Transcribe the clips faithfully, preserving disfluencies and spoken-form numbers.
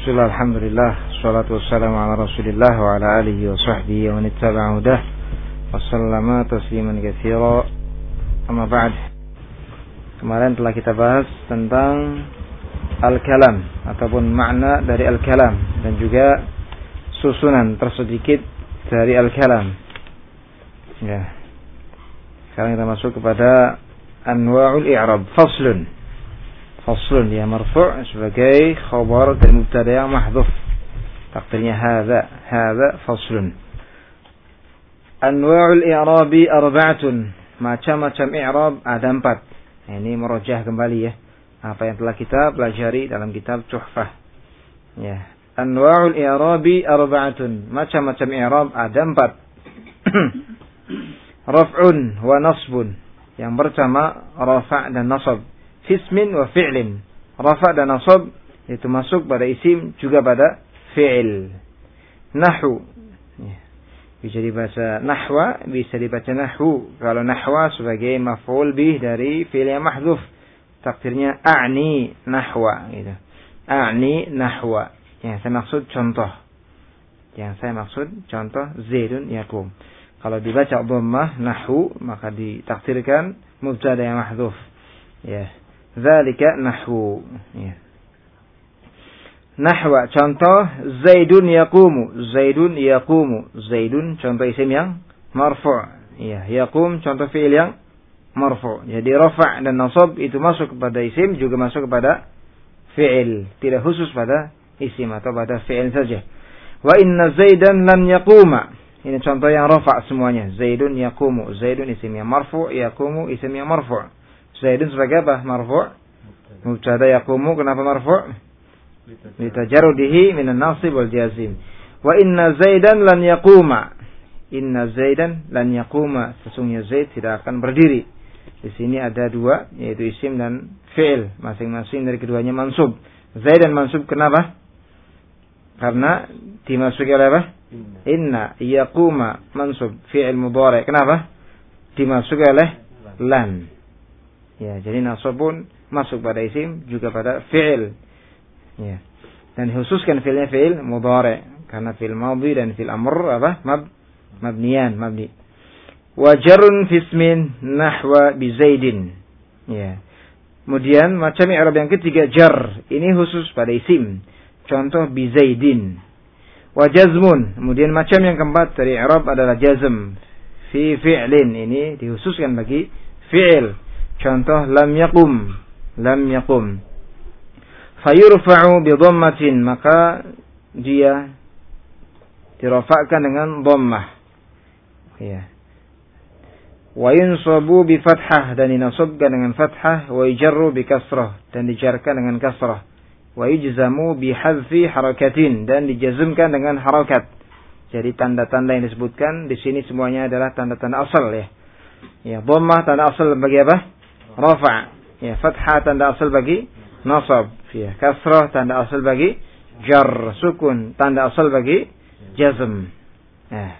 Bismillah, alhamdulillah, salatu wassalamu ala rasulillah wa ala alihi wa sahbihi wa nittaba'a hudah wa sallama tasliman katsira. Amma ba'd. Kemarin telah kita bahas tentang al-kalam ataupun makna dari al-kalam dan juga susunan tersedikit dari al-kalam. Ya. Sekarang kita masuk kepada anwa'ul i'rab. Faslun. Faslun, ya marfu' sebagai khabar dari mubtada yang mahdhuf. Takdirnya hadza, hadza faslun. Anwa'ul i'rabi arba'atun. Macam-macam i'rab ada empat. Ini merojah kembali ya apa yang telah kita pelajari dalam kitab Tuhfah. Ya. Anwa'ul i'rabi arba'atun. Macam-macam i'rab ada empat. Raf'un wa nasbun. Yang pertama rafa' dan nasab. Ismin wa fi'lin. Rafa' dan nasab itu masuk pada isim juga pada fi'il. Nahwu. Bisa dibaca nahwa, bisa dibaca nahwu. Kalau nahwa sebagai maf'ul bih dari fi'il yang mahdhuf. Takdirnya a'ni nahwa gitu. A'ni nahwa. Yang saya maksud contoh. Yang saya maksud contoh Zaidun yaqum. Kalau dibaca dhammah nahwu maka ditakdirkan mubtada yang mahdhuf. Ya. Zalika nahwu. Ya. Nahwa contoh Zaidun yaqumu. Zaidun yaqumu. Zaidun contoh isim yang marfu'. Ya, yaqum contoh fi'il yang marfu'. Jadi rafa' dan nasab itu masuk kepada isim juga masuk kepada fi'il. Tidak khusus pada isim atau pada fi'il saja. Wa inna Zaidan lan yaquma. Ini contoh yang rafa' semuanya. Zaidun yaqumu. Zaidun isim yang marfu', yaqumu isim yang marfu'. Zaidun sebagai apa? Marfu'. Mubtada yaqumu kenapa marfu'? Litajarrudihi minan nasib wal jazim. Wa inna Zaidan lan yaquma. Inna Zaidan lan yaquma. Sesungguhnya Zaid tidak akan berdiri. Di sini ada dua yaitu isim dan fi'il. Masing-masing dari keduanya mansub. Zaidan mansub kenapa? Karena dimasuki oleh apa? Inna yaquma mansub fi'il mudhari. Kenapa? Dimasuki oleh lan. Ya, jadi nasab pun masuk pada isim juga pada fi'il. Ya. Dan khususkan fi'ilnya fi'il mudhari karena fi'il madhi dan fi'il amr apa? Mab mabniyan, mabni. Wa jarrun fi ismin nahwa bi Zaidin. Ya. Kemudian macam i'rab yang ketiga jar. Ini khusus pada isim. Contoh bi Zaidin. Wa jazmun. Kemudian macam yang keempat dari i'rab adalah jazm fi fi'lin. Ini dikhususkan bagi fi'il. Contoh lam yaqum, lam yaqum. Fayurfa'u bi dhammatin, maka dia dirafa'kan dengan dhammah. Ya. Wa yunsabu bi fathah, dan dinasabkan dengan fathah, wa yujarru bi kasrah, dan dijarkan dengan kasrah. Wa yujzamu bi hadfi harakatin, dan dijazmkan dengan harakat. Jadi tanda-tanda yang disebutkan di sini semuanya adalah tanda-tanda asal ya. Ya, dhammah tanda asal bagi apa? Rafa'. Ya, fathah tanda asal bagi nasab. Ya, kasrah tanda asal bagi jar. Sukun tanda asal bagi jazm. Ya.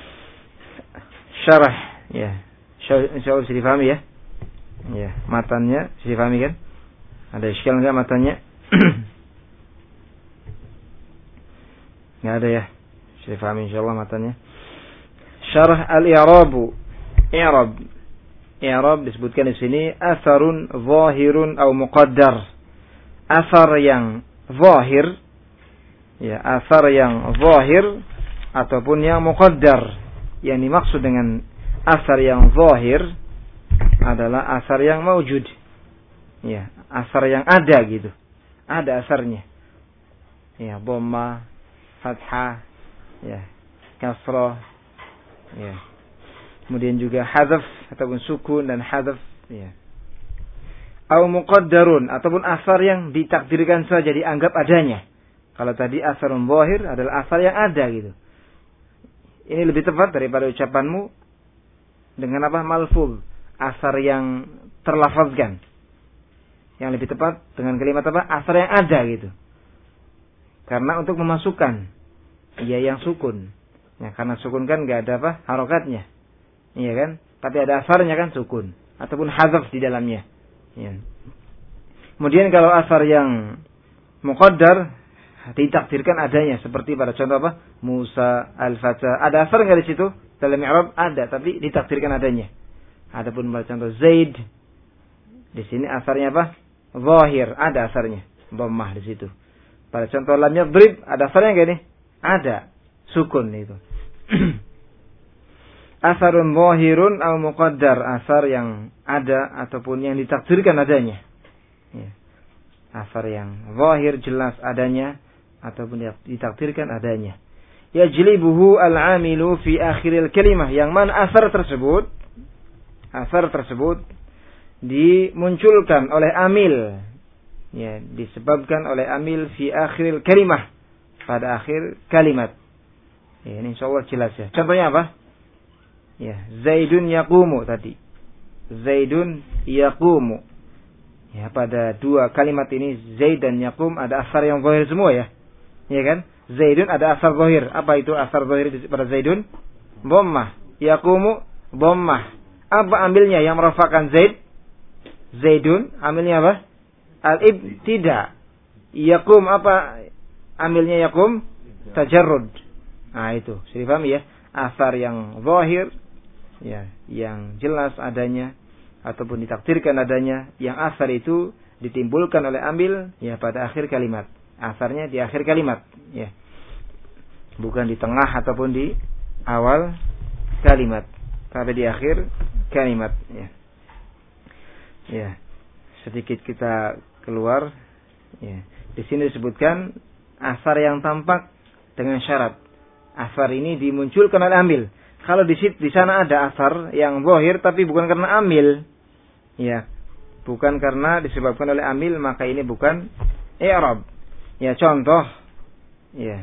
Syarah. Ya. Insyaallah bisa difahami ya. Ya, matanya bisa difahami kan? Ada iskal enggak matanya? Enggak ada ya. Bisa difahami insyaallah matanya. Syarah al-i'rabu. I'rab. I'rab disebutkan di sini asarun zahirun atau muqaddar. Asar yang zahir, ya, asar yang zahir ataupun yang muqaddar. Yang dimaksud dengan asar yang zahir adalah asar yang maujud. Ya, asar yang ada gitu. Ada asarnya. Ya, dhamma, fathah, ya, kasrah, ya. Kemudian juga hadzaf ataupun sukun dan hadzaf ya. Au muqaddarun ataupun asar yang ditakdirkan saja dianggap adanya. Kalau tadi asarun zahir adalah asar yang ada gitu. Ini lebih tepat daripada ucapanmu dengan apa? Malfuz, asar yang terlafazkan. Yang lebih tepat dengan kalimat apa? Asar yang ada gitu. Karena untuk memasukkan ya yang sukun. Ya, karena sukun kan enggak ada apa? Harokatnya. Iya kan? Tapi ada asarnya kan sukun ataupun hadzaf di dalamnya. Ya. Kemudian kalau asar yang muqaddar ditakdirkan adanya, seperti pada contoh apa? Musa, al-Fata. Ada asar enggak di situ? Dalam i'rab ada, tapi ditakdirkan adanya. Adapun pada contoh Zaid, di sini asarnya apa? Zahir, ada asarnya, dhammah di situ. Pada contoh lam yadrib, ada asarnya enggak nih? Ada, sukun itu. Asarun zahirun au muqaddar, asar yang ada ataupun yang ditakdirkan adanya. Ya. Asar yang zahir jelas adanya ataupun ditakdirkan adanya. Yajlibuhu al-amilu fi akhiril kalimah, yang mana asar tersebut asar tersebut dimunculkan oleh amil, ya, disebabkan oleh amil fi akhiril kalimah, pada akhir kalimat. Ya, ini insyaallah jelas ya. Contohnya apa? Ya, Zaidun yaqumu tadi. Zaidun yaqumu. Ya, pada dua kalimat ini Zaid dan yaqum ada asar yang zahir semua ya. Ya kan? Zaidun ada asar zahir. Apa itu asar zahir pada Zaidun? Dhammah. Yaqumu dhammah. Apa ambilnya yang merafakan Zaid? Zaidun ambilnya apa? Al-ibtida. Yaqum apa ambilnya yaqum? Tajarrud. Nah itu, sudah paham ya? Asar yang zahir, ya, yang jelas adanya ataupun ditakdirkan adanya, yang asar itu ditimbulkan oleh ambil ya pada akhir kalimat. Asarnya di akhir kalimat, ya. Bukan di tengah ataupun di awal kalimat, tapi di akhir kalimat, ya. Ya. Sedikit kita keluar, ya. Di sini disebutkan asar yang tampak dengan syarat. Asar ini dimunculkan oleh amil. Kalau di di sana ada asar yang zahir tapi bukan karena amil, ya, bukan karena disebabkan oleh amil, maka ini bukan i'rab. Ya, contoh, ya,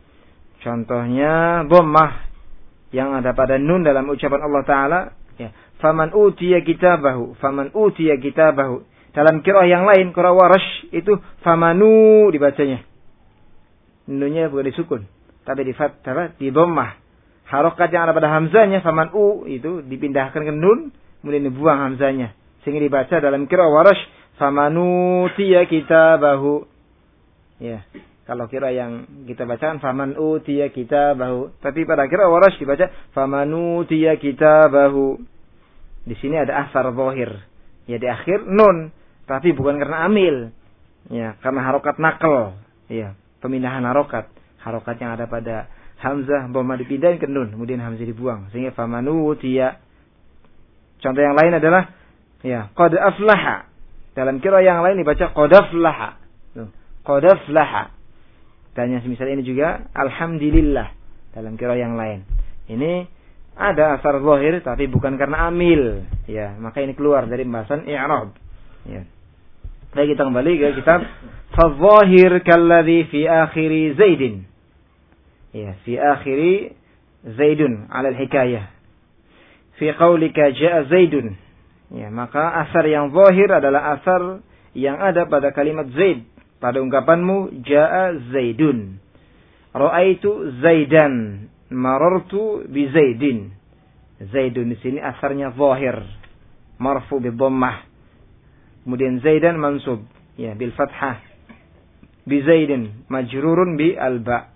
contohnya dhammah yang ada pada nun dalam ucapan Allah Taala, ya, faman utiya kitabahu, faman utiya kitabahu. Dalam qiraah yang lain, qiraah Warash itu famanu dibacanya. Nunnya bukan disukun, tapi di fathah, di dhammah. Harokat yang ada pada hamzanya faman u itu dipindahkan ke nun, kemudian dibuang hamzanya, sehingga dibaca dalam qiraah Warash famanu utiya kitabahu. Ya, kalau kira yang kita bacakan faman utiya kitabahu, tapi pada qiraah Warash dibaca famanu utiya kitabahu. Di sini ada asar zahir, ya, di akhir nun, tapi bukan karena amil, ya, karena harokat nakal, ya, pemindahan harokat, harokat yang ada pada hamzah dhamma dipindahin ke nun, kemudian hamzah dibuang, sehingga famanu utiya. Contoh yang lain adalah, ya, qad aflaha. Dalam qiraah yang lain dibaca qad aflaha. Qad aflaha. Dan yang semisal ini juga alhamdulillah dalam qiraah yang lain. Ini ada asar zahir tapi bukan karena amil, ya, maka ini keluar dari pembahasan i'rab, ya. Baik, kita kembali ke kitab Fadh-dhahir kalladhi fi akhiri Zaidin. Ya, fi akhiri Zaidun 'ala al-hikayah. Fi qaulika ja'a Zaidun. Ya, maka asar yang zahir adalah asar yang ada pada kalimat Zaid. Pada ungkapanmu ja'a Zaidun. Ra'aitu Zaidan. Marartu bi Zaidin. Zaidun di sini asarnya zahir. Marfu bi dhammah. Kemudian Zaidan mansub, ya, bil fathah. Bi Zaidin majrurun bi al-ba.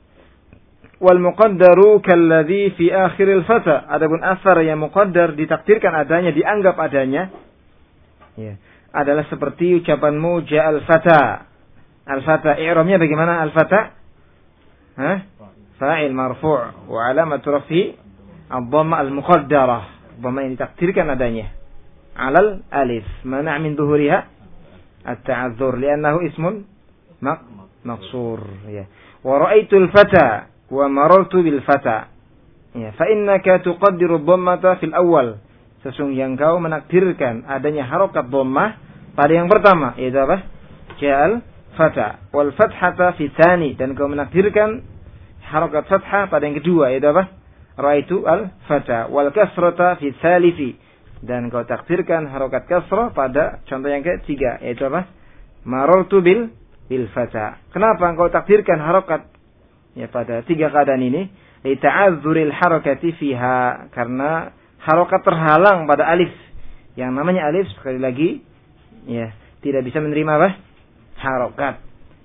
Wal muqaddaru kalladhi fi akhiril fata. Adapun asar yang muqaddar ditakdirkan adanya, dianggap adanya, ya, adalah seperti ucapanmu ja'al fata. Al-fata i'rabnya bagaimana al-fata? Hah? Fa'il marfu' wa alamatu raf'i ad-dhamma al-muqaddarah. Dhamma yang ditakdirkan adanya. Alal alif. Mana' min dhuhuriha at-ta'adzur li'annahu ismun maq maqsur, ya. Wa ra'aitul fata wa marartu bil fata. Ya, fa innaka tuqaddiru dhammata fil awwal. Sesungguhnya engkau menakdirkan adanya harokat dhammah pada yang pertama, yaitu apa? Ja'al fata. Wal fathata fi tsani, dan engkau menakdirkan harokat fathah pada yang kedua, yaitu apa? Ra'aitu al fata. Wal kasrata fi tsalithi, dan engkau takdirkan harokat kasrah pada contoh yang ketiga, yaitu apa? Marartu bil bil fata. Kenapa engkau takdirkan harokat, ya, pada tiga keadaan ini? Li ta'azzuril harakati fiha, karena harokat terhalang pada alif. Yang namanya alif sekali lagi, ya, tidak bisa menerima apa? Harokat.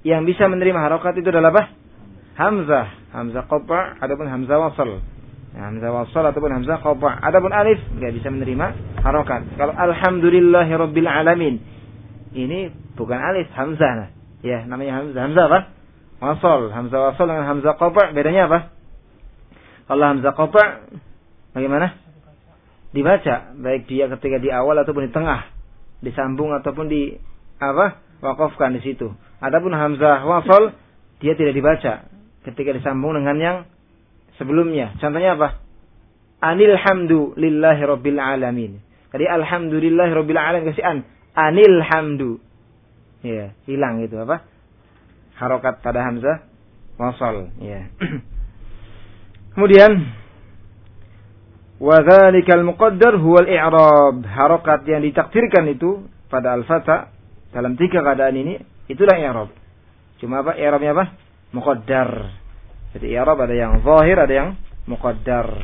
yang bisa menerima harokat itu adalah apa? Hamzah. Hamzah qata' ataupun hamzah wasl. Ya, hamzah wasl ataupun hamzah qata'. Adapun alif enggak bisa menerima harokat. Kalau alhamdulillahirabbil alamin, ini bukan alif, hamzah. Nah. Ya, namanya hamzah. Hamzah apa? Wasl. Hamzah wasl dengan hamzah qata' bedanya apa? Kalau hamzah qata' bagaimana? Dibaca, baik dia ketika di awal ataupun di tengah, disambung ataupun di apa? Waqafkan di situ. Adapun hamzah wasl dia tidak dibaca ketika disambung dengan yang sebelumnya. Contohnya apa? Anil hamdu lillahi rabbil alamin. Tadi alhamdulillahi rabbil alamin kasih an. Anil hamdu. Ya, hilang itu apa? Harokat pada hamzah wasl, ya. Kemudian wa dzalikal muqaddar huwal i'rab. Harokat yang ditakdirkan itu pada al-fatha dalam tiga keadaan ini itulah i'rab. Cuma apa? I'rabnya apa? Muqaddar. Jadi i'rab ada yang zahir, ada yang muqaddar.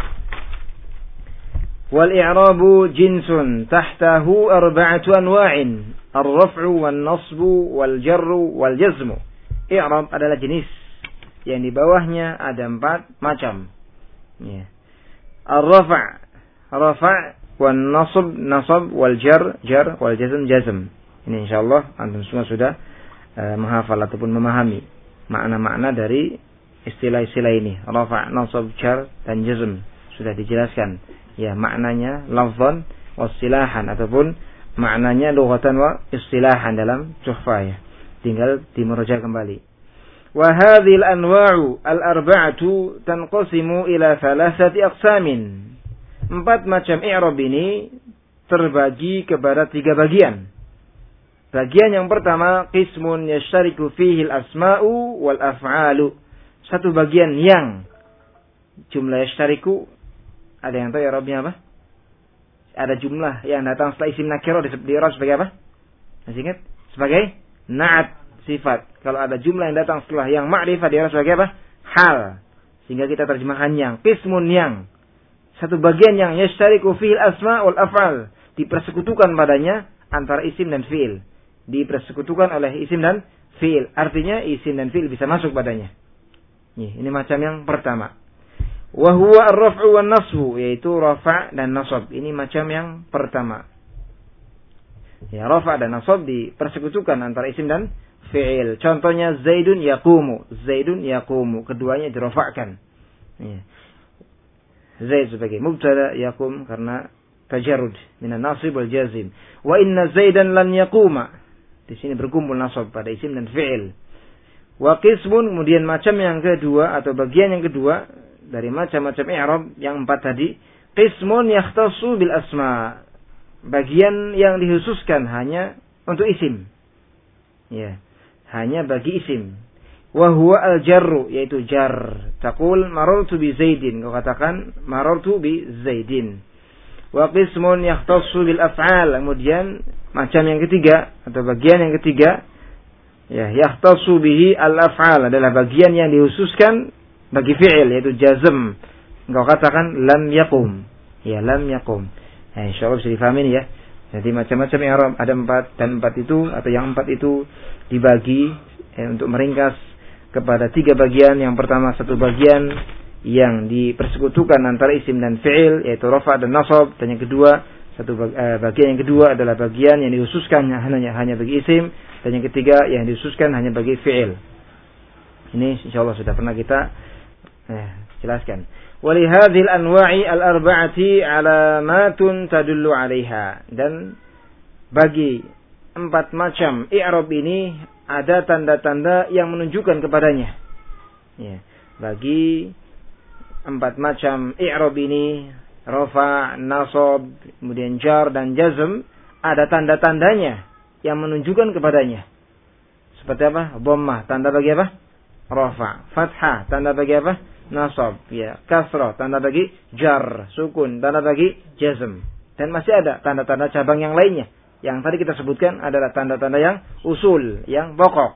Wal i'rabu jinsun tahtahu arba'atu anwa'in. Ar-raf'u wan nasbu wal jarru wal jazmu. I'rab adalah jenis yang di bawahnya ada empat macam. Ya. Ar-rafa', rafa' wan nasb, nasab wal jar, jar wal jazm, jazm. Ini insyaallah antum semua sudah uh, menghafal ataupun memahami makna-makna dari istilah-istilah ini. Rafa', nasab, jar dan jazm sudah dijelaskan. Ya, maknanya lafzan wa istilahan ataupun maknanya lughatan wa istilahan dalam Tuhfah ya. Tinggal dimurojaah kembali. Wa hadhil anwa'u al-arba'atu tanqasimu ila thalathati aqsamin. Empat macam i'rab ini terbagi kepada tiga bagian. Bagian yang pertama qismun yashtariku fihi al-asma'u wal af'alu. Satu bagian yang jumlah yashtariku, ada yang tahu i'rabnya apa? Ada jumlah yang datang setelah isim nakirah di i'rab sebagai apa? Masih ingat? Sebagai na'at, sifat. Kalau ada jumlah yang datang setelah yang ma'rifah dia sebagai apa? Hal. Sehingga kita terjemahkan yang qismun yang satu bagian yang yashtariku fil asma wal af'al, dipersekutukan padanya antara isim dan fi'il. Dipersekutukan oleh isim dan fi'il. Artinya isim dan fi'il bisa masuk padanya. Ini macam yang pertama. Wa huwa ar-raf'u wan nasbu, yaitu rafa' dan nasab. Ini macam yang pertama. Ya, rafa' dan nasab dipersekutukan antara isim dan fi'il. Contohnya Zaidun yaqumu. Zaidun yaqumu. Keduanya dirafa'kan. Ya. Zaid sebagai mubtada, yaqum karena tajarrud minan nasib wal jazim. Wa inna Zaidan lan yaquma. Di sini berkumpul nasab pada isim dan fi'il. Wa qismun, kemudian macam yang kedua atau bagian yang kedua dari macam-macam i'rab yang empat tadi, qismun yakhtassu bil asma. Bagian yang dikhususkan hanya untuk isim. Ya. Hanya bagi isim. Wa huwa al-jarru, yaitu jar. Taqul marartu bi Zaidin. Kau katakan marartu bi Zaidin. Wa qismun yakhtassu bil af'al. Kemudian macam yang ketiga atau bagian yang ketiga, ya, yakhtassu bihi al-af'al, adalah bagian yang dikhususkan bagi fi'il, yaitu jazm. Engkau katakan lam yaqum. Ya, lam yaqum. Nah, insyaallah bisa difahami ya. Jadi macam-macam i'rab ada empat, dan empat itu atau yang empat itu dibagi eh, untuk meringkas kepada tiga bagian. Yang pertama satu bagian yang dipersekutukan antara isim dan fi'il, yaitu rafa' dan nasab. Dan yang kedua satu eh, bagian yang kedua adalah bagian yang dikhususkan hanya hanya bagi isim. Dan yang ketiga yang dikhususkan hanya bagi fi'il. Ini insyaallah sudah pernah kita eh, jelaskan. Walihadhil anwa'i al-arba'ati alamatun tadullu 'alaiha. Dan bagi empat macam i'rab ini ada tanda-tanda yang menunjukkan kepadanya. Ya, bagi empat macam i'rab ini, rafa', nasab, kemudian jar dan jazm, ada tanda-tandanya yang menunjukkan kepadanya. Seperti apa? Dhammah, tanda bagi apa? Rafa'. Fathah, tanda bagi apa? Nasab, ya. Kasrah, tanda bagi jar. Sukun, tanda bagi jazm. Dan masih ada tanda-tanda cabang yang lainnya. Yang tadi kita sebutkan adalah tanda-tanda yang usul, yang pokok.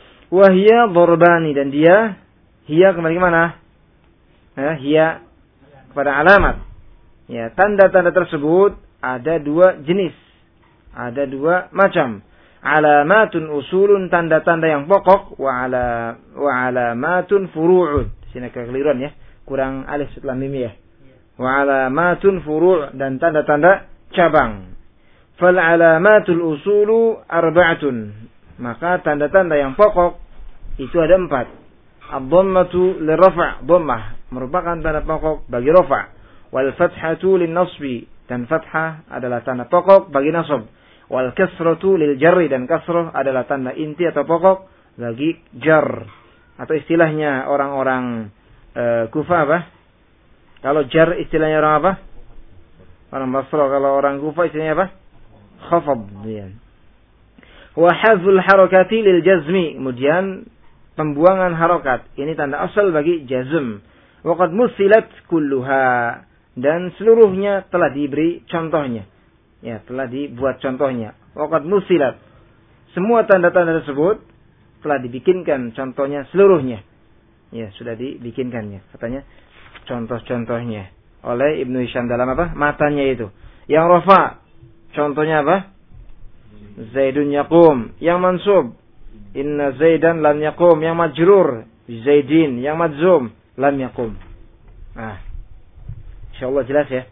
Wahia dhorbani, dan dia, hiya kembali ke mana? Ya, hiya kepada alamat. Ya, tanda-tanda tersebut ada dua jenis. Ada dua macam. alamatun usulun, tanda-tanda yang pokok, wa ala wa alamatun furu'un. Sini kekeliruan ya, kurang alif setelah mim ya. Wa alamatun furu' dan tanda-tanda cabang. Fal alamatul usulu arba'atun. Maka tanda-tanda yang pokok itu ada empat. Ad-dhammatu liraf', dhammah merupakan tanda pokok bagi rafa'. Wal fathatu lin-nasbi, dan fathah adalah tanda pokok bagi nasab. Wal kasratu lil jarri, dan kasrah adalah tanda inti atau pokok bagi jar. Atau istilahnya orang-orang uh, Kufah apa? Kalau jar istilahnya orang apa? Orang Basra. Kalau orang Kufah istilahnya apa? Khafad. Ya. Wa hazul harakati lil jazmi, kemudian pembuangan harokat. Ini tanda asal bagi jazm. Wa qad musilat kulluha, dan seluruhnya telah diberi contohnya. Ya, telah dibuat contohnya. Waqad musilat. Semua tanda-tanda tersebut telah dibikinkan contohnya seluruhnya. Ya, sudah dibikinkannya. Katanya contoh-contohnya oleh Ibnu Hisham dalam apa? Matanya itu. Yang rafa, contohnya apa? Zaidun yaqum. Yang mansub, inna Zaidan lam yaqum. Yang majrur, Zaidin. Yang madzum, lam yaqum. Nah, insyaallah jelas ya.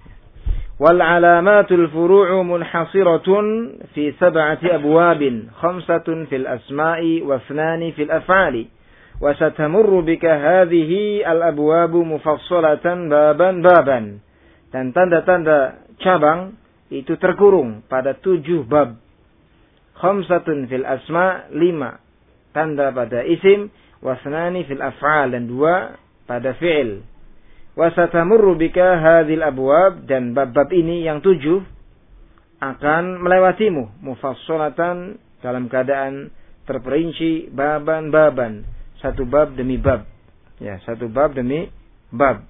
والعلامات الفروع منحصرة في سبعة أبواب خمسة في الأسماء واثنان في الأفعال وستمر بك هذه الأبواب مفصلة بابا بابا. Dan tanda-tanda cabang itu terkurung pada tujuh bab. Khamsatun fil asma, lima tanda pada isim, wasnani fil af'al, dan dua pada fi'il. Wasatamurru bika hadhil abwab, dan bab-bab ini yang tujuh akan melewatimu mufassalatan, dalam keadaan terperinci, baban-baban, satu bab demi bab. Ya, satu bab demi bab.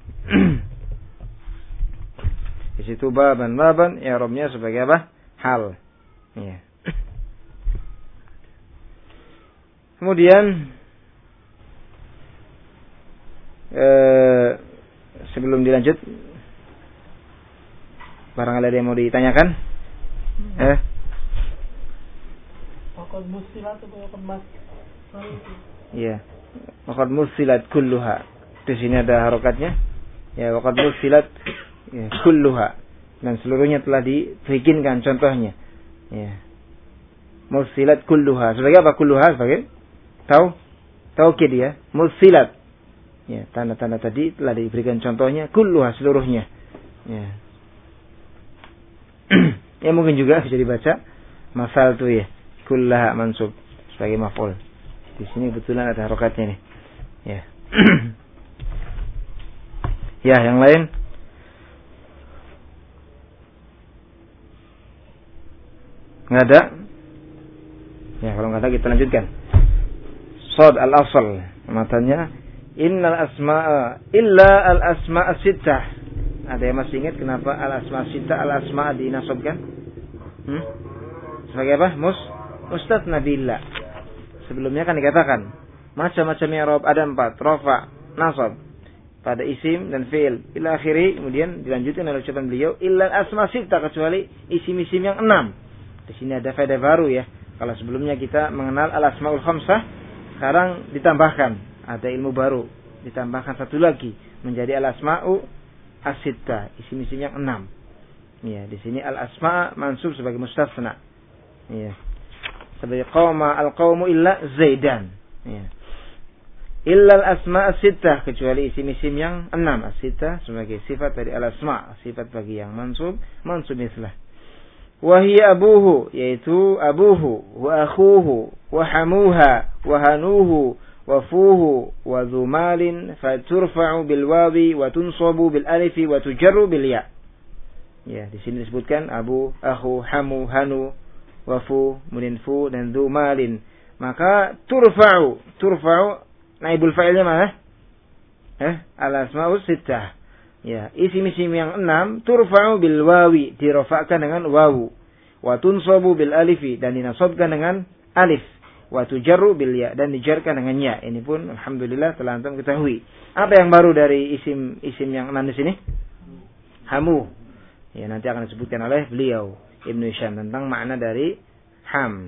Di situ baban-baban i'rabnya sebagai apa? Hal. Ya. Kemudian eh sebelum dilanjut, barangkali ada yang mau ditanyakan? Eh? Waqad musilat atau waqad mas? Iya. Waqad musilat kulluha. Di sini ada harokatnya. Ya, waqad musilat ya, kulluha. Dan seluruhnya telah dibikinkan contohnya. Ya. Musilat kulluha. Sebagai apa kulluha? Sebagai tahu? Taukid ya. Musilat. Ya, tanda-tanda tadi telah diberikan contohnya, kulluha, seluruhnya. Ya. Ya, mungkin juga bisa dibaca masal tu ya, kullaha mansub sebagai maf'ul. Di sini kebetulan ada harokatnya nih. Ya. Ya, yang lain? Enggak ada? Ya, kalau enggak ada kita lanjutkan. Shad al-asl, matanya innal asma'a illa al-asma'a sittah. Ada yang masih ingat kenapa al-asma'a sittah, al-asma'a dinasabkan? Hmm? Sebagai apa? Mus mustatsna billah. Sebelumnya kan dikatakan macam-macam i'rab ada empat, rafa, nasab pada isim dan fi'il ila akhiri. Kemudian dilanjutkan oleh ucapan beliau illa al-asma' sittah, kecuali isim-isim yang enam. Di sini ada faedah baru ya. Kalau sebelumnya kita mengenal al-asmaul khamsah, sekarang ditambahkan ada ilmu baru, ditambahkan satu lagi menjadi al-asma'u as-sittah, isim-isim yang enam. Ya, di sini al-asma' mansub sebagai mustatsna. Ya. Sebagai qauma al-qaumu illa Zaidan. Ya. Illa al-asma' as-sittah, kecuali isim-isim yang enam. As-sittah sebagai sifat dari al-asma', sifat bagi yang mansub, mansub mislah. Wa hiya abuhu, yaitu abuhu, wa akhuhu, wa hamuha, wa hanuhu, wafuhu wa dhumalin faturfa'u bil wawi wa tunsabu bil alifi wa tujarru bil ya. Ya, di sini disebutkan abu, akhu, hamu, hanu, wafu, kemudian fu dan dhumalin. Maka turfa'u, turfa'u naibul fa'ilnya mana? Eh, al-asma'us sittah. Ya, isim-isim yang enam turfa'u bil wawi, dirafa'kan dengan wawu. Wa tunsabu bil alifi, dan dinasabkan dengan alif. Wa tujarru bil ya, dan dijarkan dengan ya. Ini pun alhamdulillah telah antum ketahui. Apa yang baru dari isim-isim yang enam di sini? Hamu. Ya, nanti akan disebutkan oleh beliau Ibnu Hisham tentang makna dari ham.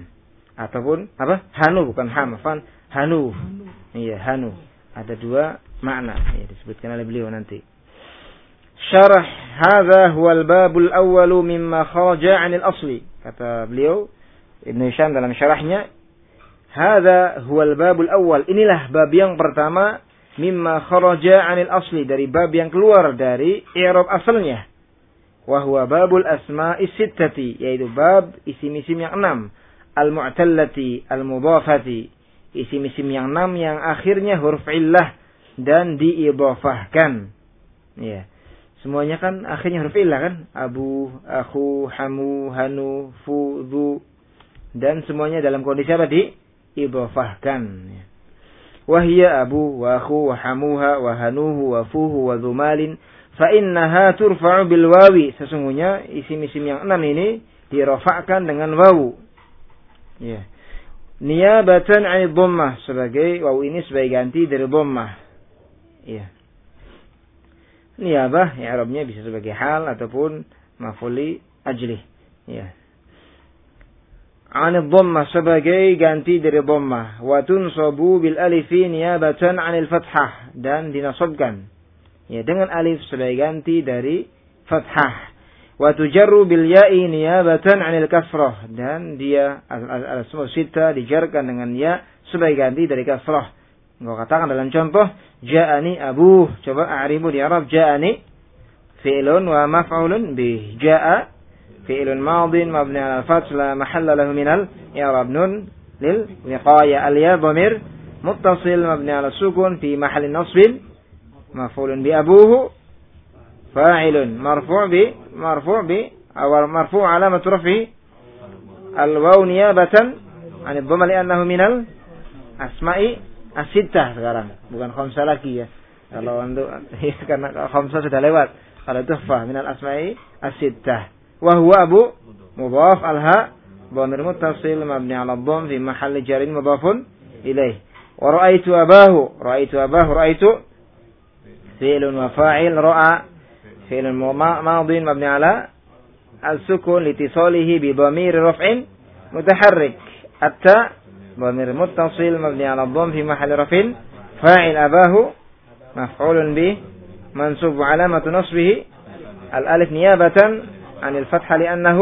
ataupun apa? Hanu, bukan ham, fan, hanu. Iya, hanu. Ada dua makna ya, disebutkan oleh beliau nanti. Syarah hadza huwal babul awwalu mimma kharaja 'anil asli. Kata beliau Ibnu Hisham dalam syarahnya, hadza huwal babul awwal. Inilah bab yang pertama mimma kharaja 'anil asli, dari bab yang keluar dari i'rab asalnya. Wa huwa babul asma'is sittati, yaitu bab isim-isim yang enam. Al-mu'tallati, al-mudhafati, isim-isim yang enam yang akhirnya huruf illah dan diidhafahkan. Ya. Semuanya kan akhirnya huruf illah kan? Abu, akhu, hamu, hanu, fu, dhu, dan semuanya dalam kondisi apa? Diidhafahkan. Ya. Wahia abu, wa akhu, wa hamuha, wa hanuhu, wa fuhu, wa dhumalin. Fa innaha turfa'u bil wawi. Sesungguhnya isim-isim yang enam ini dirafa'kan dengan wawu. Ya. Niyabatan 'anil dhammah, sebagai wawu ini sebagai ganti dari dhammah. Ya. Niyabah i'rabnya bisa sebagai hal ataupun maf'ul ajli. Ya. 'Anil dhammah, sebagai ganti dari dhammah. Wa tunsabu bil alifi niyabatan 'anil fathah, dan dinasabkan ya dengan alif sebagai ganti dari fathah. Wa tujarru bil ya'i niyabatan 'anil kasrah, dan dia al-asma sita dijarkan dengan ya sebagai ganti dari kasrah. Engkau katakan dalam contoh, ja'ani abu. Coba a'ribu di Arab, ja'ani fi'lun wa maf'ulun bih. Ja'a fi'lun madin mabni 'ala al-fath la mahalla lahu min al-i'rab. Nun lil wiqaya, al-ya dhamir muttasil mabni 'ala sukun fi mahalli nasbin maf'ulun bi abuhu fa'ilun marfu' bi marfu' bi awal marfu' alamat raf'i al-waw niyabatan 'an ad-dhamma li'annahu minal asma'i as-sittah. Sekarang bukan khamsah lagi ya. Kalau untuk ya, karena khamsah sudah lewat. Kalau tuhfah minal asma'i as-sittah. Wa huwa abu mudhaf al-ha dhamir muttasil mabni 'ala ad-dhamm fi mahalli jarin mudhafun ilaih. Wa ra'aitu abahu, ra'aitu abahu, ra'aitu fi'lun wa fa'il, ra'a فعل ماضي مبني على السكون لاتصاله بضمير رفع متحرك. التاء ضمير متصل مبني على الضم في محل رفع فاعل أباه مفعول به منصوب علامة نصبه الألف نيابة عن الفتحة لأنه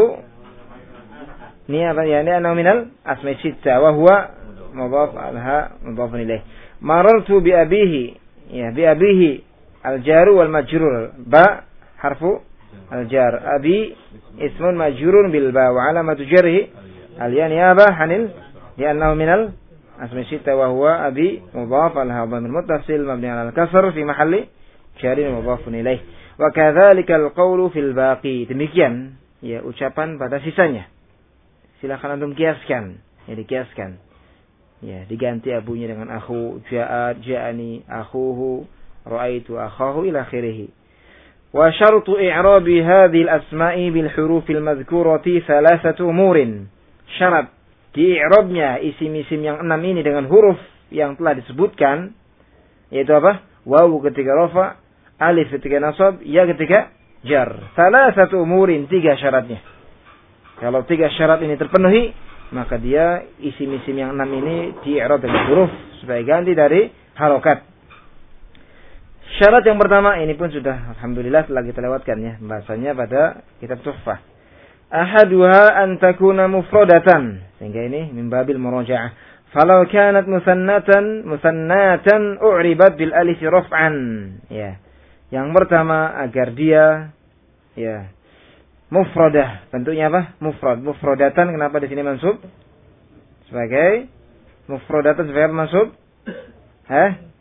نيابة يعني لأنه من الأسماء الستة وهو مضاف لها مضاف إليه. مررت بأبيه يا بأبيه الجار والمجرور باء حرف الجار. أبي اسم مجرور بالباء وعلامة جره الياء نيابة عن ال لأنه من الأسماء الستة وهو أبي مضاف لها ضمير متصل مبني على الكسر في محل جار مضاف إليه. وكذلك القول في الباقي. Demikian ya ucapan pada sisanya. Silakan antum kiaskan. Ya dikiaskan. Ya diganti abunya dengan akhu, ja'a, ja'ani, akhuhu, ra'aitu akhahu ila akhirih. Wa syartu i'rabi hadhil asma'i bil hurufil madhkurati thalathatu umurin. Syarat di i'rabnya isim-isim yang enam ini dengan huruf yang telah disebutkan, yaitu apa? Wawu ketika rafa, alif ketika nasab, ya ketika jar. Thalathatu umurin, tiga syaratnya. Kalau tiga syarat ini terpenuhi, maka dia isim-isim yang enam ini di i'rab dengan huruf sebagai ganti dari harokat. Syarat yang pertama ini pun sudah alhamdulillah telah kita lewatkan ya bahasanya pada kitab Tuhfah. Ahaduha an takuna mufradatan, sehingga ini min babil murajaah. Falau kanat musannatan musannatan u'ribat bil alif raf'an. Ya. Yang pertama agar dia ya mufradah, bentuknya apa? Mufrad. Mufradatan kenapa di sini mansub? Sebagai mufradatan sebagai mansub? Hah?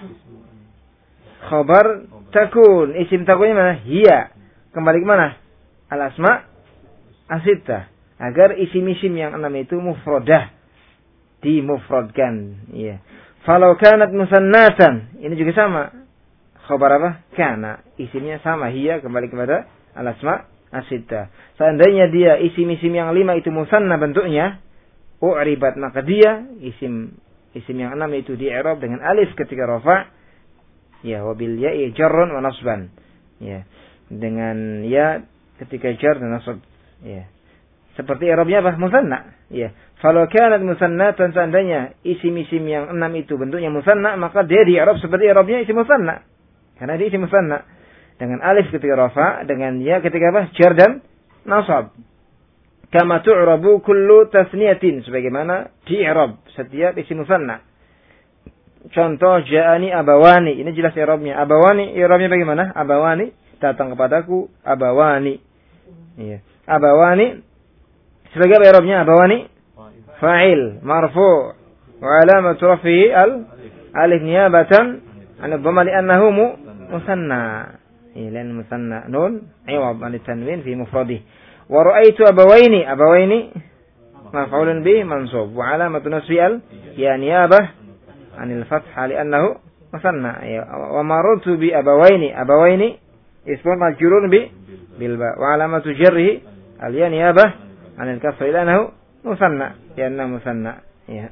Khabar takun, isim takunnya mana? Hiya. Kembali ke mana? Al-asma as-sittah. Agar isim-isim yang enam itu mufradah, dimufradkan. Iya. Falau kanat musannatan, ini juga sama. Khabar apa? Kana. Isimnya sama. Hiya kembali kepada al-asma as-sittah. Seandainya dia isim-isim yang lima itu musanna bentuknya, u'ribat, maka dia isim isim yang enam itu di i'rab dengan alif ketika rafa'. Ya, wabil ya'i jarrun wa nasban. Ya, dengan ya ketika jar dan nasab. Ya. Seperti i'rabnya apa? Musanna. Ya. Kalau kanat musannatan, seandainya isim-isim yang enam itu bentuknya musanna, maka dia di i'rab seperti i'rabnya isim musanna. Karena dia isim musanna. Dengan alif ketika rafa, dengan ya ketika apa? Jar dan nasab. Kama tu'rabu kullu tasniyatin, sebagaimana di i'rab setiap isim musanna. Contoh ja'ani abawani, ini jelas i'rabnya. Abawani i'rabnya bagaimana? Abawani datang kepadaku abawani. Iya. Abawani sebagai apa i'rabnya? Abawani fa'il marfu' wa alamatu raf'ihi al alif niyabatan an dhamma li annahu musanna. Ilan musanna nun iwad an tanwin fi mufradih. Wa ra'aitu abawaini, abawaini maf'ulun bih mansub wa alamatu nasbi al ya niyabah anil fathah li annahu musanna. Wa marartu bi abawaini, abawaini ismun majrurun bi bil ba wa alamatu jarrihi al ya niyabah anil kasri lanahu musanna, lianna musanna. Ya.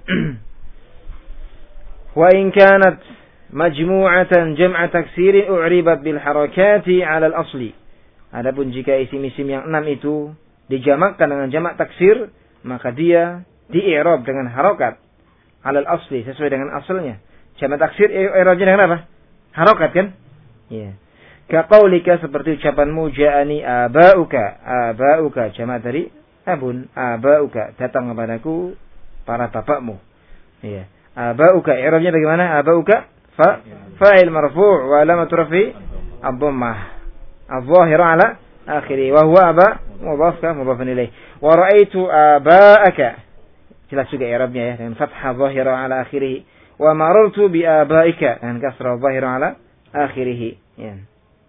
Wa in kanat majmu'atan jam'a taksirin u'ribat bil harakati 'ala al-asli. Adapun jika isim-isim yang enam itu dijamakkan dengan jamak taksir, maka dia di-i'rab dengan harakat 'ala al-asli, sesuai dengan asalnya. Jamak taksir i'rabnya dengan apa? Harakat kan? Ya. Ka qaulika, seperti ucapanmu ja'ani aba'uka, aba'uka jamak dari abun, aba'uka datang kepadaku para bapakmu. Iya. Aba'uka i'rabnya bagaimana? Aba'uka fa fa'il marfu' wa alamatu raf'i ad-dhammah adh-dhahira 'ala akhirih wa huwa aba mudhaf ka mudhafun ilaih. Wa ra'aitu aba'aka, jelas juga i'rabnya ya, dengan fathah dhahira 'ala akhirih. Wa marartu bi aba'ika, dengan kasrah dhahira 'ala akhirih. Ya.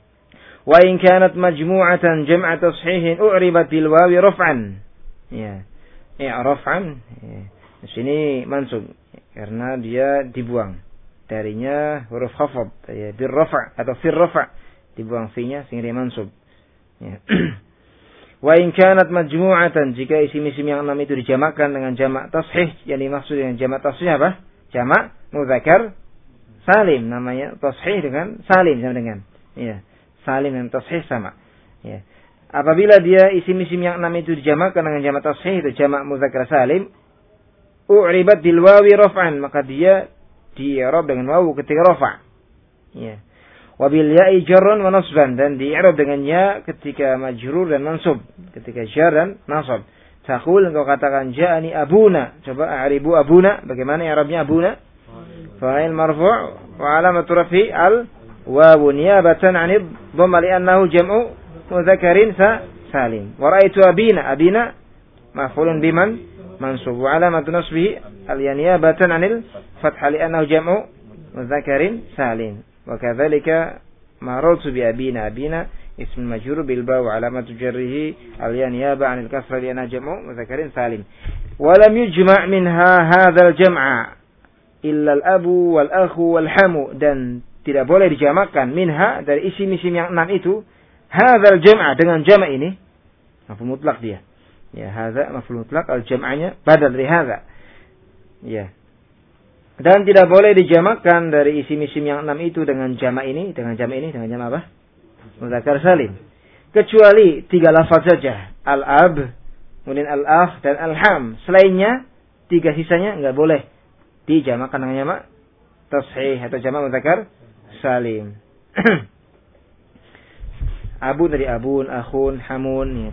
Wa in kanat majmu'atan jam'a tashihin u'ribat bil wawi raf'an. Ya. Ya, raf'an. Ya. Di sini mansub karena dia dibuang. Darinya huruf khafad, ya, bir raf' atau fir raf', dibuang fi-nya sehingga dia mansub. Ya. Wa in kanat majmu'atan, jika isim-isim yang enam itu dijamakkan dengan jamak tashih, yang dimaksud dengan jamak tashih apa? Jamak muzakkar salim, namanya tashih dengan salim sama dengan. Ya. Salim dan tashih sama. Ya. Apabila dia isim-isim yang enam itu dijamakkan dengan jamak tashih, itu jamak muzakkar salim, u'ribat bil wawi raf'an, maka dia di-i'rab dengan wawu ketika rafa'. Ya. Wa bil ya'i jarran wa nasban, dan di-i'rab dengan ya ketika majrur dan mansub, ketika jar dan nasab. Taqul, engkau katakan ja'ani abuna. Coba a'ribu abuna, bagaimana i'rabnya abuna? Fa'il marfu' wa alamatu raf'i al wawu niyabatan 'anid dhamma li annahu jam'u mudzakkarin salim. Wa ra'aitu abina, abina maf'ulun biman mansub wa alamatu nasbihi al-niyabatan 'anil fathah li annahu jam'u mudzakkarin salim. Wa kadzalika marartu bi abina, abina ism majrur bil ba wa alamatu jarrihi al-niyaba 'anil kasra li annahu jam'u mudzakkarin salim. Wa lam yujma' minha hadzal jam'a illa al-abu wal akhu wal hamu, dan tidak boleh dijamakkan minha dari isim-isim yang enam itu hadzal jam'a, dengan jamak ini maf'ul mutlak dia. Ya, hadza maf'ul mutlak, al-jam'anya badal dari hadza. Ya. Dan tidak boleh dijamakkan dari isim-isim yang enam itu dengan jamak ini, dengan jamak ini, dengan jamak apa? Muzakkar salim. Kecuali tiga lafaz saja, al-ab, kemudian al-akh dan al-ham. Selainnya tiga sisanya enggak boleh dijamakkan dengan jamak tashih atau jamak muzakkar salim. Abun dari abun, akhun, hamun. Ya.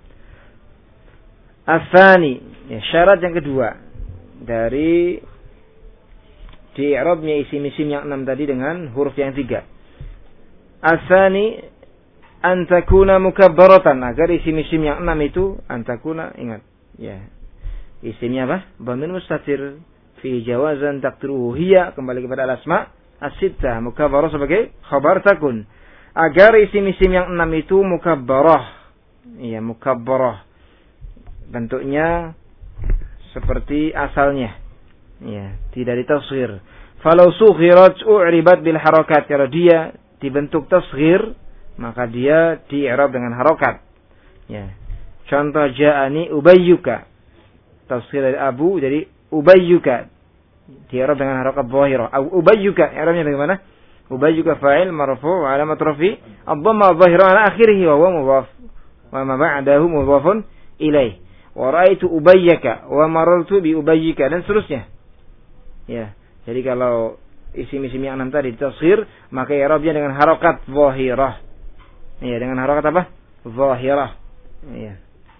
Asani, ya, syarat yang kedua dari di-i'rabnya isim-isim yang enam tadi dengan huruf yang tiga. Asani antakuna mukabbaratan, agar isim-isim yang enam itu antakuna, ingat ya, isimnya apa? Dhamir mustatir fi jawazan taqdiruhu hiya, kembali kepada al-asma as-sittah, mukabbarah sebagai khabar takun, agar isim-isim yang enam itu mukabbarah. Iya, mukabbarah. Bentuknya seperti asalnya. Ya, tidak ditasghir. Falau sughirat u'ribat bil harakat, kalau dia dibentuk tasghir, maka dia di-i'rab dengan harakat. Ya. Contoh ja'ani ubayyuka. Tasghir dari abu jadi ubayyuka. Di-i'rab dengan harakat dhahirah. Ubayyuka, i'rabnya bagaimana? Ubayyuka fa'il marfu' wa alamat rafi' ad-dhamma adh-dhahira ala akhirih wa huwa mudhaf wa ma ba'dahu mudhafun ilaih. wa ra'aitu ubayyaka wa marartu bi ubayyika dan seterusnya. Ya. Jadi kalau isim-isim yang enam tadi ditafsir, maka i'rabnya dengan harokat zahirah. Iya, dengan harokat apa? Zahirah. Iya.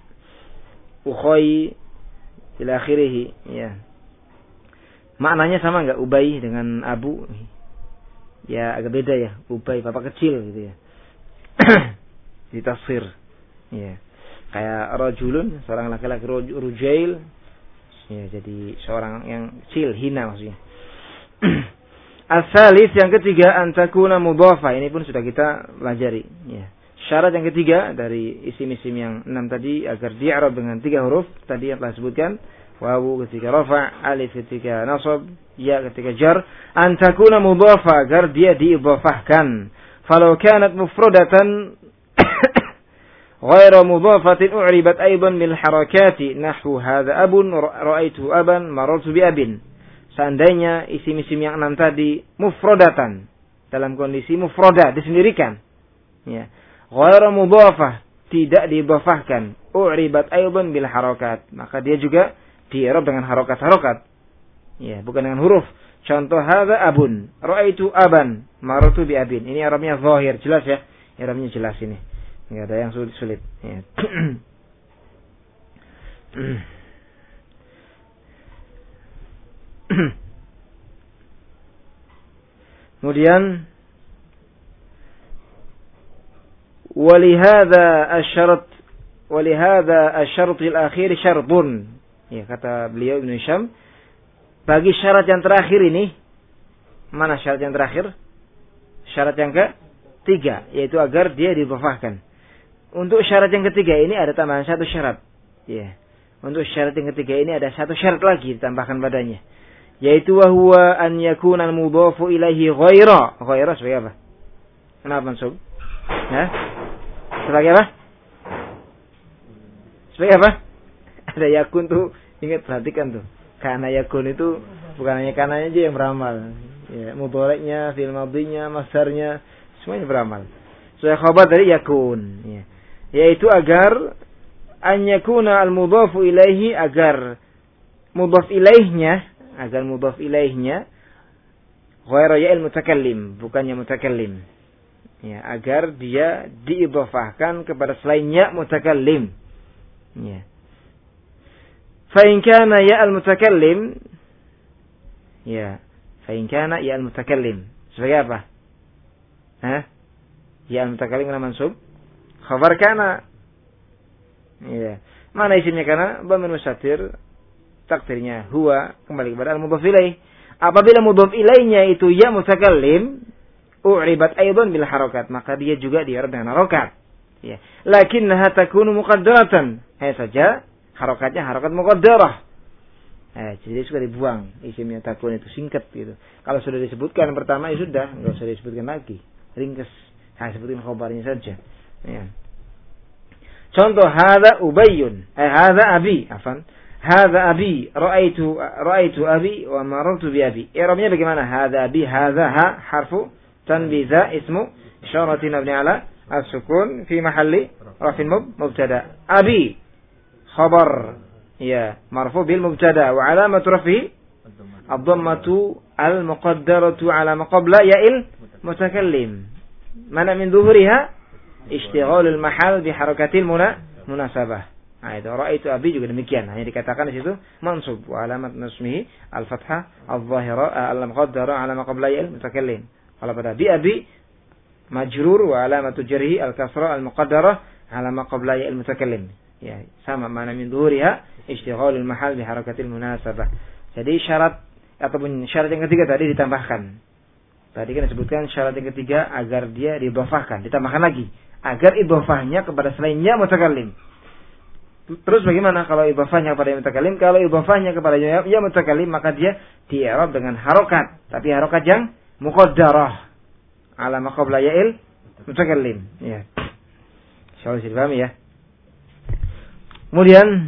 Ukhay ila akhirih. Iya. Maknanya sama enggak Ubay dengan Abu? Ya agak beda ya. Ubay bapak kecil gitu ya. Ditafsir. Iya. Kayak rajulun, seorang laki-laki, rujail. Ya, jadi seorang yang kecil, hina maksudnya. As-salis yang ketiga antakuna mudhafa. Ini pun sudah kita pelajari. Ya. Syarat yang ketiga dari isim-isim yang enam tadi agar di'rab dengan tiga huruf tadi yang telah disebutkan. Wawu ketika rafa, alif ketika nasab, ya ketika jar. Antakuna mudhafa agar dia diidhafahkan. Falau kanat mufradatan غير مضافة أعربت أيضا بالحركات نحو هذا أب رأيت أبا مررت بأب. Seandainya isim-isim yang enam tadi mufradatan, dalam kondisi mufradah, disendirikan, ya, غير مضافة, tidak diidhafahkan, أعربت أيضا بالحركات, maka dia juga di-i'rab dengan harokat-harokat, ya, bukan dengan huruf. Contoh hadza abun, ra'aitu aban, marartu bi abin. Ini i'rabnya zahir, jelas ya, i'rabnya jelas ini. Enggak ada yang sulit-sulit. Ya. Kemudian walihada asyarat walihada asyaratul akhir syarbun. Ya, kata beliau Ibnu Hisham, bagi syarat yang terakhir ini, mana syarat yang terakhir? Syarat yang ketiga, yaitu agar dia didhafahkan. Untuk syarat yang ketiga ini ada tambahan satu syarat. Ya. Untuk syarat yang ketiga ini ada satu syarat lagi ditambahkan padanya. Yaitu wahwa an yakuna al-mudhafu ilaihi ghaira. Ghaira sebagai apa? Kenapa mansub? Ya? Sebagai apa? Sebagai apa? Ada yakun tuh, ingat perhatikan tuh. Karena yakun itu bukan hanya kananya aja yang beramal. Ya, mudhari'nya, fi'il madhinya, masdarnya, semuanya beramal. Sebagai khabar dari yakun. Ya. Yaitu agar an yakuna al-mudhafu ilaihi, agar mudhaf ilaihnya, agar mudhaf ilaihnya ghaira ya'il mutakallim, bukannya mutakallim. Ya, agar dia diidhafahkan kepada selainnya mutakallim. Ya. Fa in kana ya'al mutakallim, ya, fa in kana ya'al mutakallim. Sebagai apa? Hah? Ya'al mutakallim kana mansub? Khabar kana. Ya. Mana isimnya kana? Dhamir mustatir. Takdirnya huwa, kembali kepada al-mudhaf ilaih. Apabila mudhaf ilaihnya itu ya mutakallim, u'ribat aidan bil harakat, maka dia juga di'rab dengan harakat. Ya. Lakinnaha takunu muqaddaratan. Hanya saja harakatnya harakat muqaddarah. Eh, jadi sudah dibuang isimnya takun itu, singkat gitu. Kalau sudah disebutkan pertama ya sudah, enggak usah disebutkan lagi. Ringkas. Hanya sebutin khabarnya saja. Ya. Contoh hadza Ubayyun, eh hadza abi, afan. Hadza abi, ra'aitu ra'aitu abi wa marartu bi abi. I'rabnya bagaimana? Hadza abi, hadza ha harfu tanbiza ismu isyaratin mabni ala as-sukun fi mahalli raf'in mubtada. Abi khabar, ya, marfu bil mubtada wa alamatu raf'i ad-dhammatu al-muqaddaratu ala ma qabla ya'il mutakallim. Mana min dhuhuriha ishtighalul mahal bi harakatil muna munasabah. Nah, itu ra'aitu abi juga demikian, hanya dikatakan di situ mansub wa alamat nasmihi al-fathah adh-dhahira al-muqaddara ala ma qabla ya'il mutakallim. Kalau pada bi abi majrur wa alamatu jarhi al-kasra al-muqaddara ala ma qabla ya'il mutakallim. Ya, sama mana min dhuhuriha ishtighalul mahal bi harakatil munasabah. Jadi syarat ataupun syarat yang ketiga tadi ditambahkan. Tadi kan disebutkan syarat yang ketiga agar dia diidhafahkan, ditambahkan lagi agar idhafahnya kepada selainnya mutakallim. Terus bagaimana kalau idhafahnya kepada mutakallim? Kalau idhafahnya kepada ya mutakallim, maka dia di-i'rab dengan harokat, tapi harokat yang muqaddarah ala ma qabla ya'il mutakallim. Ya. Insyaallah bisa dipahami ya. Kemudian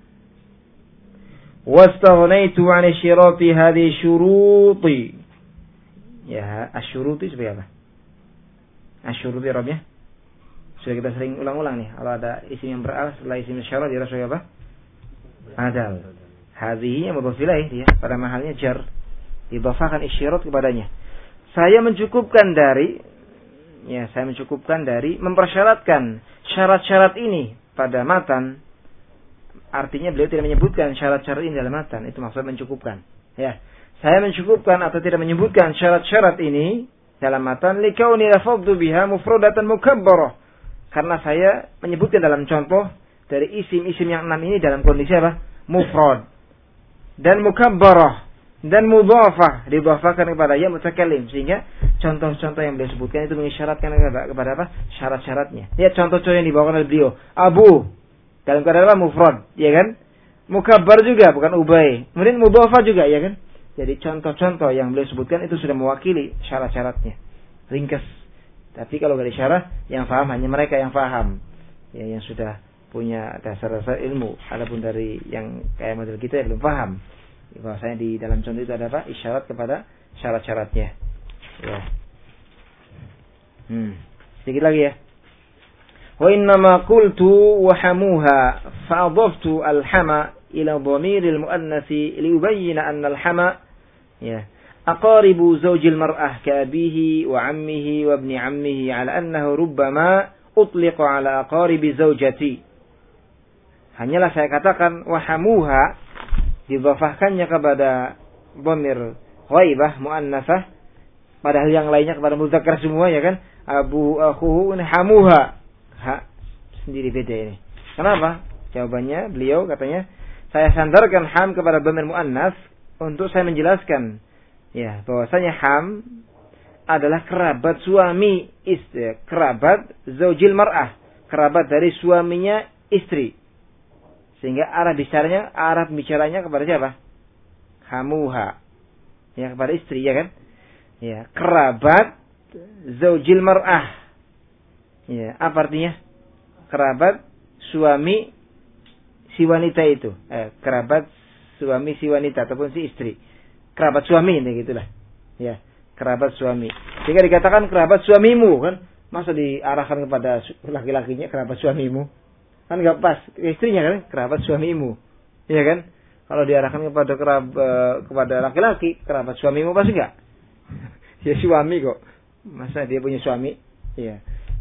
wastaghnaitu 'an syirati hadhihi syuruti. Ya, asyuruti sebagai apa? Asyuruti i'rabnya sudah kita sering ulang-ulang nih. Kalau ada isim yang beral setelah isim syarat dia sebagai apa? Adal. Hadhihi mudhaf ilaih dia pada mahalnya jar. Idhafahkan isyarat kepadanya. Saya mencukupkan dari ya, saya mencukupkan dari mempersyaratkan syarat-syarat ini pada matan. Artinya beliau tidak menyebutkan syarat-syarat ini dalam matan. Itu maksud mencukupkan. Ya. Saya mencukupkan atau tidak menyebutkan syarat-syarat ini dalam matan likauni lafadhu biha mufradatan mukabbarah. Karena saya menyebutkan dalam contoh dari isim-isim yang enam ini dalam kondisi apa? Mufrad dan mukabbarah dan mudhafah, didhafahkan kepada ya mutakallim, sehingga contoh-contoh yang beliau sebutkan itu mengisyaratkan kepada, kepada apa? Syarat-syaratnya. Lihat contoh-contoh yang dibawakan oleh beliau. Abu dalam keadaan apa? Mufrad, ya kan? Mukabbar juga, bukan ubay. Kemudian mudhafah juga, ya kan? Jadi contoh-contoh yang beliau sebutkan itu sudah mewakili syarat-syaratnya. Ringkas. Tapi kalau dari syarah, yang paham hanya mereka yang paham. Ya, yang sudah punya dasar-dasar ilmu. Adapun dari yang kayak model kita yang belum paham. Bahwasanya di dalam contoh itu ada apa? Isyarat kepada syarat-syaratnya. Ya. Hmm. Sedikit lagi ya. Wa innama qultu wa hamuha fa'adhaftu al-hama ila dhamiril muannatsi liubayyana anna al-hama ya aqaribu zawjil mar'ah ka abihi wa 'ammihi wa ibni 'ammihi 'ala annahu rubbama utliqa 'ala aqaribi zawjati. Hanyalah saya katakan wahamuha didhafahkannya kepada dhamir ghaibah muannasah, padahal yang lainnya kepada mudzakkar semua, ya kan? Abu akhuhu hamuha. Ha sendiri beda ini. Kenapa? Jawabannya beliau katanya, saya sandarkan ham kepada dhamir muannas untuk saya menjelaskan ya bahwasanya ham adalah kerabat suami istri, kerabat zaujil mar'ah, kerabat dari suaminya istri. Sehingga arah bicaranya, arah bicaranya kepada siapa? Hamuha. Ya, kepada istri, ya kan? Ya, kerabat zaujil mar'ah. Ya, apa artinya? Kerabat suami si wanita itu. Eh, kerabat suami si wanita ataupun si istri. Kerabat suami ini gitulah. Ya, kerabat suami. Jika dikatakan kerabat suamimu, kan masa diarahkan kepada laki-lakinya kerabat suamimu? Kan enggak pas. Istrinya kan kerabat suamimu. Iya kan? Kalau diarahkan kepada kerabat kepada laki-laki, kerabat suamimu pasti enggak? Ya suami kok. Masa dia punya suami? Iya.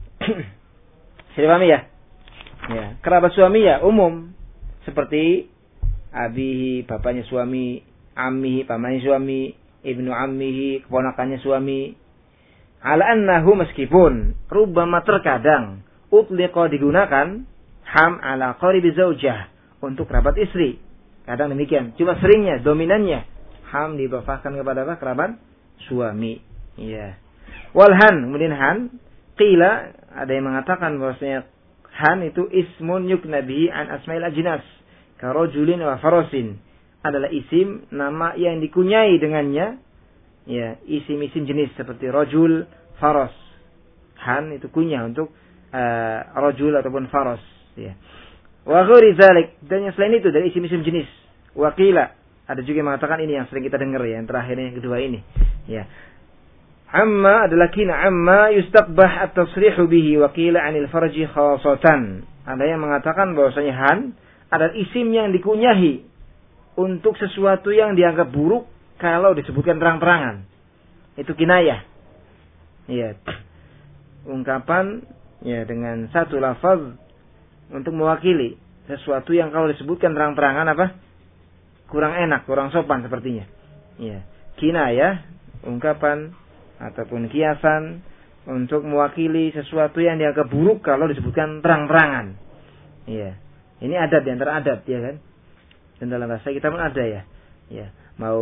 Sudah paham ya? Ya, kerabat suami ya umum. Seperti abihi, bapaknya suami, ammihi, pamannya suami, ibnu ammihi, keponakannya suami. Ala annahu meskipun rubbama terkadang utliqa digunakan ham ala qaribi zaujah untuk kerabat istri. Kadang demikian. Cuma seringnya, dominannya ham didhafahkan kepada apa? Kerabat suami. Iya. Walhan, kemudian han qila, ada yang mengatakan bahwasanya han itu ismun yuknabi an asmail ajnas karojulin wa farosin, adalah isim nama yang dikunyai dengannya ya isim-isim jenis seperti rojul, faros. Han itu kunyah untuk uh, rojul ataupun faros ya. Wa ghairi zalik, dan yang selain itu dari isim-isim jenis. Wa qila, ada juga yang mengatakan ini yang sering kita dengar ya, yang terakhir yang kedua ini ya. Amma adalah kina amma yustaqbah at-tasrihu bihi wa qila 'anil farji khasatan. Ada yang mengatakan bahwasanya han adalah isim yang dikunyahi untuk sesuatu yang dianggap buruk kalau disebutkan terang-terangan. Itu kinayah. Iya. Ungkapan ya dengan satu lafaz untuk mewakili sesuatu yang kalau disebutkan terang-terangan apa? Kurang enak, kurang sopan sepertinya. Iya. Kinayah, ungkapan ataupun kiasan untuk mewakili sesuatu yang dianggap buruk kalau disebutkan terang-terangan. Iya. Ini adab di antara adab, ya kan? Dan dalam bahasa kita pun ada ya. Ya, mau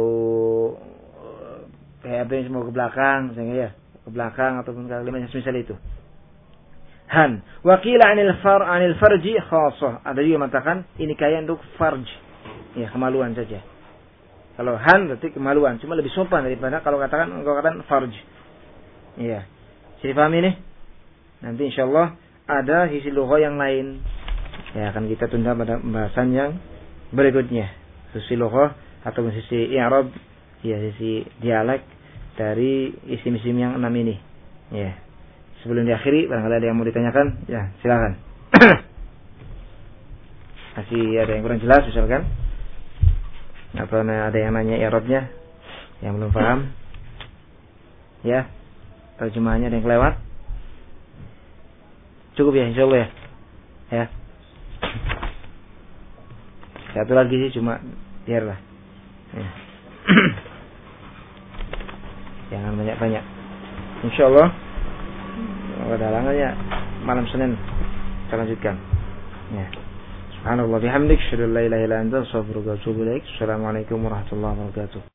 kayak apa yang mau ke belakang, misalnya ya, ke belakang ataupun kalimatnya semisal itu. Han, wa qila 'anil far 'anil farji khassah. Ada juga mengatakan ini kayak untuk farj. Ya, kemaluan saja. Kalau han berarti kemaluan, cuma lebih sopan daripada kalau katakan engkau katakan farj. Iya. Jadi paham ini? Nanti insyaallah ada sisi lugha yang lain. Ya, akan kita tunda pada pembahasan yang berikutnya. Sisi lugha atau sisi i'rab, ya sisi dialek dari isim-isim yang enam ini. Ya. Sebelum diakhiri, barangkali ada yang mau ditanyakan, ya silakan. masih ada yang kurang jelas misalkan, atau ada yang nanya i'rabnya yang belum paham, ya, terjemahannya ada yang kelewat, cukup ya insyaallah ya, ya. Satu lagi sih cuma biarlah, ya. Jangan banyak-banyak, insyaallah. Kalau ada halangannya malam Senin kita lanjutkan, ya. Subhanallah bihamdik, asyhadu an la ilaha illa anta, astaghfiruka wa atubu ilaik. Assalamualaikum warahmatullahi wabarakatuh.